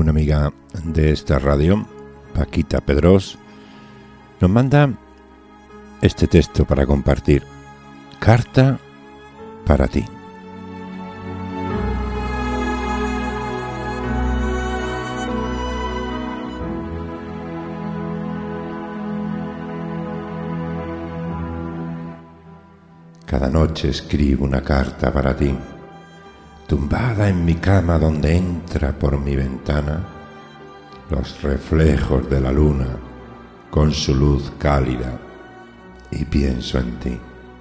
una amiga de esta radio, Paquita Pedrós, nos manda este texto para compartir. Carta para ti. Cada noche escribo una carta para ti, tumbada en mi cama donde entra por mi ventana los reflejos de la luna con su luz cálida, y pienso en ti.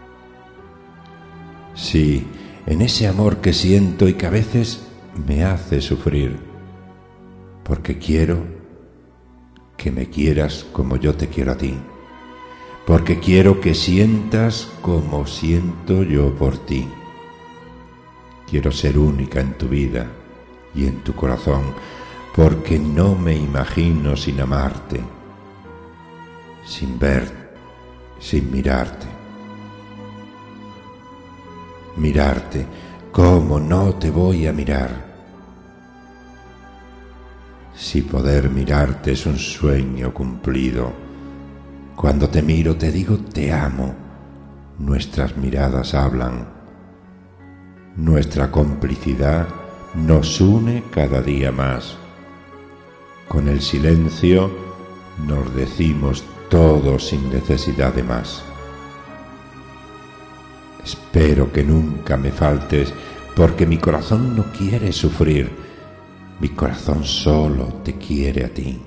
Sí, en ese amor que siento y que a veces me hace sufrir, porque quiero que me quieras como yo te quiero a ti, porque quiero que sientas como siento yo por ti. Quiero ser única en tu vida y en tu corazón, porque no me imagino sin amarte, sin verte, sin mirarte. Mirarte, ¿cómo no te voy a mirar? Si poder mirarte es un sueño cumplido, cuando te miro te digo te amo, nuestras miradas hablan, nuestra complicidad nos une cada día más. Con el silencio nos decimos todo sin necesidad de más. Espero que nunca me faltes, porque mi corazón no quiere sufrir, mi corazón solo te quiere a ti.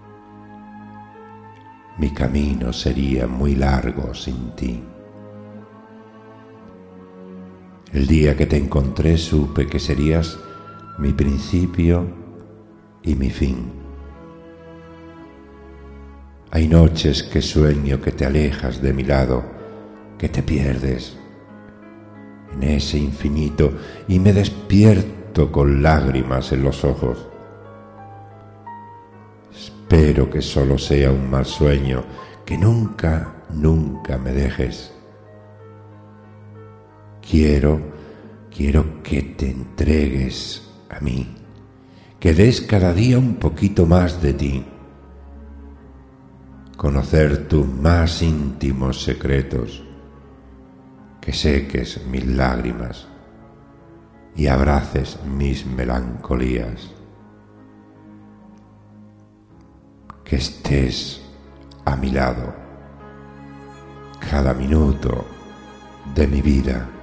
Mi camino sería muy largo sin ti. El día que te encontré supe que serías mi principio y mi fin. Hay noches que sueño que te alejas de mi lado, que te pierdes en ese infinito y me despierto con lágrimas en los ojos. Espero que solo sea un mal sueño, que nunca, nunca me dejes. Quiero que te entregues a mí, que des cada día un poquito más de ti, conocer tus más íntimos secretos, que seques mis lágrimas y abraces mis melancolías, que estés a mi lado cada minuto de mi vida.